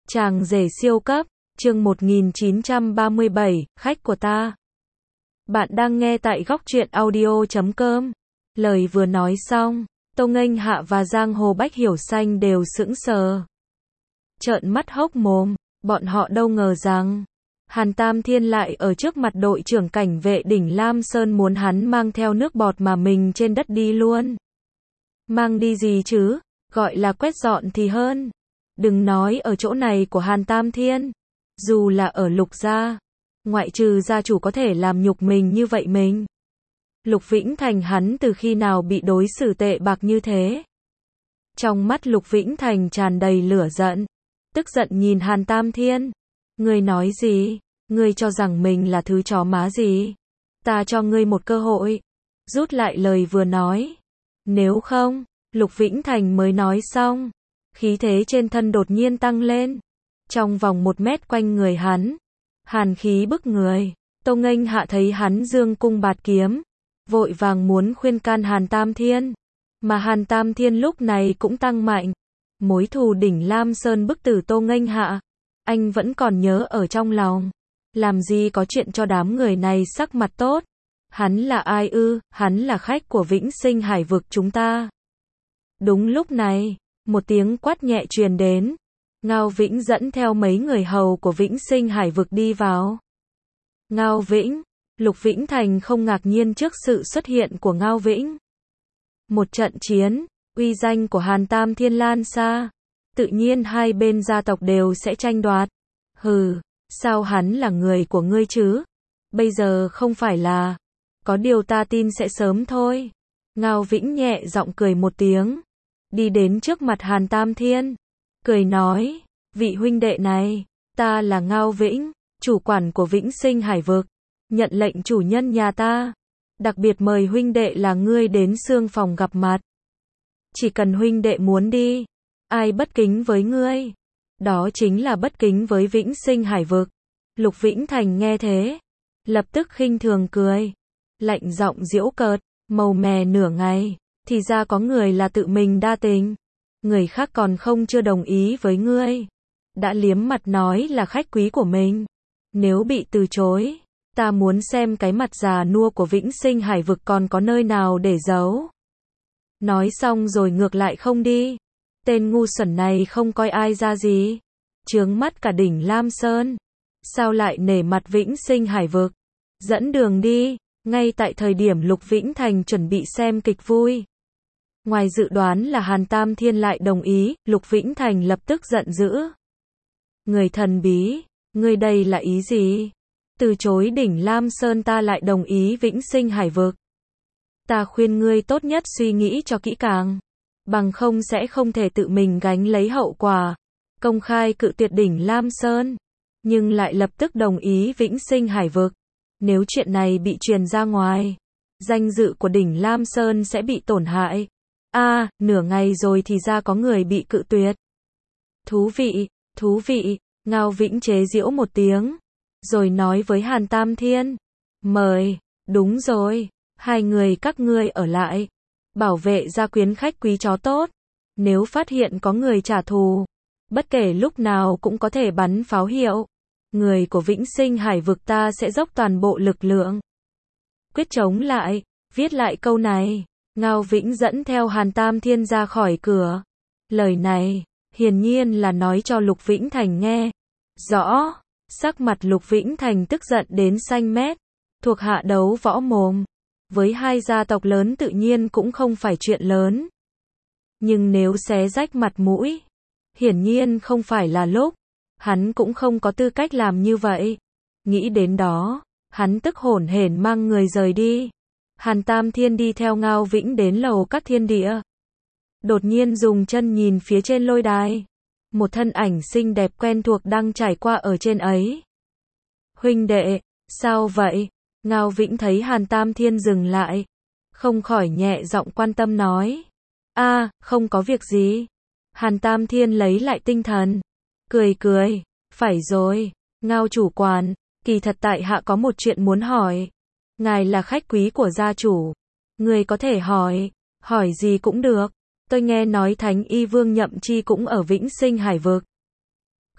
Chàng rể siêu cấp, chương 1937, khách của ta. Bạn đang nghe tại Góc Truyện Audio.com. Lời vừa nói xong, Tô Nghênh Hạ và Giang Hồ Bách Hiểu Xanh đều sững sờ. Trợn mắt hốc mồm, bọn họ đâu ngờ rằng Hàn Tam Thiên lại ở trước mặt đội trưởng cảnh vệ đỉnh Lam Sơn muốn hắn mang theo nước bọt mà mình trên đất đi luôn. Mang đi gì chứ, gọi là quét dọn thì hơn. Đừng nói ở chỗ này của Hàn Tam Thiên, dù là ở Lục gia, ngoại trừ gia chủ có thể làm nhục mình như vậy mình. Lục Vĩnh Thành hắn từ khi nào bị đối xử tệ bạc như thế? Trong mắt Lục Vĩnh Thành tràn đầy lửa giận, tức giận nhìn Hàn Tam Thiên. Ngươi nói gì? Ngươi cho rằng mình là thứ chó má gì? Ta cho ngươi một cơ hội. Rút lại lời vừa nói. Nếu không, Lục Vĩnh Thành mới nói xong. Khí thế trên thân đột nhiên tăng lên. Trong vòng 1 mét quanh người hắn, hàn khí bức người. Tô Nghênh Hạ thấy hắn dương cung bạt kiếm, vội vàng muốn khuyên can Hàn Tam Thiên. Mà Hàn Tam Thiên lúc này cũng tăng mạnh. Mối thù đỉnh Lam Sơn bức tử Tô Nghênh Hạ, anh vẫn còn nhớ ở trong lòng. Làm gì có chuyện cho đám người này sắc mặt tốt. Hắn là ai ư? Hắn là khách của Vĩnh Sinh Hải vực chúng ta. Đúng lúc này, một tiếng quát nhẹ truyền đến. Ngao Vĩnh dẫn theo mấy người hầu của Vĩnh Sinh Hải vực đi vào. Ngao Vĩnh, Lục Vĩnh Thành không ngạc nhiên trước sự xuất hiện của Ngao Vĩnh. Một trận chiến, uy danh của Hàn Tam Thiên lan xa. Tự nhiên hai bên gia tộc đều sẽ tranh đoạt. Hừ, sao hắn là người của ngươi chứ? Bây giờ không phải là. Có điều ta tin sẽ sớm thôi. Ngao Vĩnh nhẹ giọng cười một tiếng. Đi đến trước mặt Hàn Tam Thiên. Cười nói, vị huynh đệ này, ta là Ngao Vĩnh, chủ quản của Vĩnh Sinh Hải vực. Nhận lệnh chủ nhân nhà ta. Đặc biệt mời huynh đệ là ngươi đến xương phòng gặp mặt. Chỉ cần huynh đệ muốn đi. Ai bất kính với ngươi? Đó chính là bất kính với Vĩnh Sinh Hải vực. Lục Vĩnh Thành nghe thế, lập tức khinh thường cười. Lạnh giọng giễu cợt, màu mè nửa ngày, thì ra có người là tự mình đa tình. Người khác còn không chưa đồng ý với ngươi. Đã liếm mặt nói là khách quý của mình. Nếu bị từ chối, ta muốn xem cái mặt già nua của Vĩnh Sinh Hải vực còn có nơi nào để giấu. Nói xong rồi ngược lại không đi. Tên ngu xuẩn này không coi ai ra gì. Chướng mắt cả đỉnh Lam Sơn. Sao lại nể mặt Vĩnh Sinh Hải vực? Dẫn đường đi. Ngay tại thời điểm Lục Vĩnh Thành chuẩn bị xem kịch vui. Ngoài dự đoán là Hàn Tam Thiên lại đồng ý, Lục Vĩnh Thành lập tức giận dữ. Người thần bí, ngươi đây là ý gì? Từ chối đỉnh Lam Sơn ta lại đồng ý Vĩnh Sinh Hải vực. Ta khuyên ngươi tốt nhất suy nghĩ cho kỹ càng. Bằng không sẽ không thể tự mình gánh lấy hậu quả. Công khai cự tuyệt đỉnh Lam Sơn, nhưng lại lập tức đồng ý Vĩnh Sinh Hải vực. Nếu chuyện này bị truyền ra ngoài, danh dự của đỉnh Lam Sơn sẽ bị tổn hại. Nửa ngày rồi thì ra có người bị cự tuyệt. Thú vị, Ngao Vĩnh chế giễu một tiếng, rồi nói với Hàn Tam Thiên. Mời, đúng rồi, hai người các ngươi ở lại. Bảo vệ gia quyến khách quý chó tốt. Nếu phát hiện có người trả thù, bất kể lúc nào cũng có thể bắn pháo hiệu. Người của Vĩnh Sinh Hải vực ta sẽ dốc toàn bộ lực lượng. Quyết chống lại, viết lại câu này. Ngao Vĩnh dẫn theo Hàn Tam Thiên ra khỏi cửa. Lời này, hiển nhiên là nói cho Lục Vĩnh Thành nghe. Rõ, sắc mặt Lục Vĩnh Thành tức giận đến xanh mét. Thuộc hạ đấu võ mồm. Với hai gia tộc lớn tự nhiên cũng không phải chuyện lớn. Nhưng nếu xé rách mặt mũi, hiển nhiên không phải là lúc. Hắn cũng không có tư cách làm như vậy. Nghĩ đến đó, hắn tức hổn hển mang người rời đi. Hàn Tam Thiên đi theo Ngao Vĩnh đến lầu các thiên địa. Đột nhiên dùng chân nhìn phía trên lôi đài. Một thân ảnh xinh đẹp quen thuộc đang trải qua ở trên ấy. Huynh đệ, sao vậy? Ngao Vĩnh thấy Hàn Tam Thiên dừng lại, không khỏi nhẹ giọng quan tâm nói. Không có việc gì. Hàn Tam Thiên lấy lại tinh thần. Cười, phải rồi, Ngao chủ quản, kỳ thật tại hạ có một chuyện muốn hỏi. Ngài là khách quý của gia chủ. Người có thể hỏi gì cũng được. Tôi nghe nói Thánh Y Vương Nhậm Chi cũng ở Vĩnh Sinh Hải vực.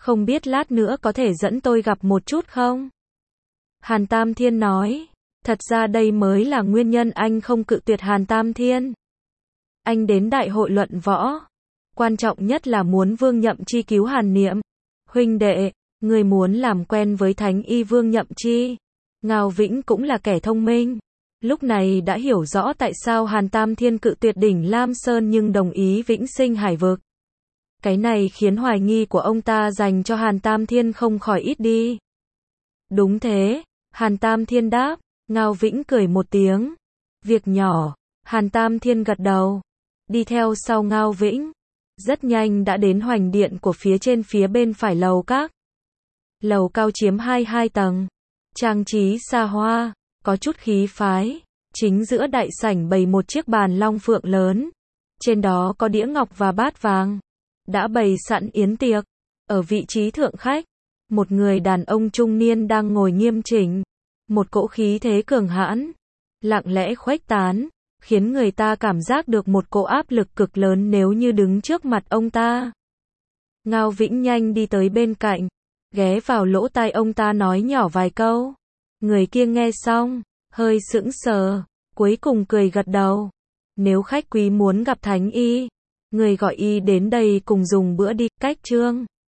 Không biết lát nữa có thể dẫn tôi gặp một chút không? Hàn Tam Thiên nói. Thật ra đây mới là nguyên nhân anh không cự tuyệt Hàn Tam Thiên. Anh đến đại hội luận võ. Quan trọng nhất là muốn Vương Nhậm Chi cứu Hàn Niệm. Huynh đệ, người muốn làm quen với Thánh Y Vương Nhậm Chi. Ngao Vĩnh cũng là kẻ thông minh. Lúc này đã hiểu rõ tại sao Hàn Tam Thiên cự tuyệt đỉnh Lam Sơn nhưng đồng ý vĩnh sinh hải vực. Cái này khiến hoài nghi của ông ta dành cho Hàn Tam Thiên không khỏi ít đi. Đúng thế, Hàn Tam Thiên đáp. Ngao Vĩnh cười một tiếng. Việc nhỏ, Hàn Tam Thiên gật đầu. Đi theo sau Ngao Vĩnh. Rất nhanh đã đến hoành điện của phía trên phía bên phải lầu các. Lầu cao chiếm 22 tầng. Trang trí xa hoa, có chút khí phái. Chính giữa đại sảnh bày một chiếc bàn long phượng lớn. Trên đó có đĩa ngọc và bát vàng. Đã bày sẵn yến tiệc. Ở vị trí thượng khách, một người đàn ông trung niên đang ngồi nghiêm chỉnh. Một cỗ khí thế cường hãn, lặng lẽ khuếch tán, khiến người ta cảm giác được một cỗ áp lực cực lớn nếu như đứng trước mặt ông ta. Ngao Vĩnh nhanh đi tới bên cạnh, ghé vào lỗ tai ông ta nói nhỏ vài câu. Người kia nghe xong, hơi sững sờ, cuối cùng cười gật đầu. Nếu khách quý muốn gặp Thánh Y, người gọi y đến đây cùng dùng bữa đi. Cách chương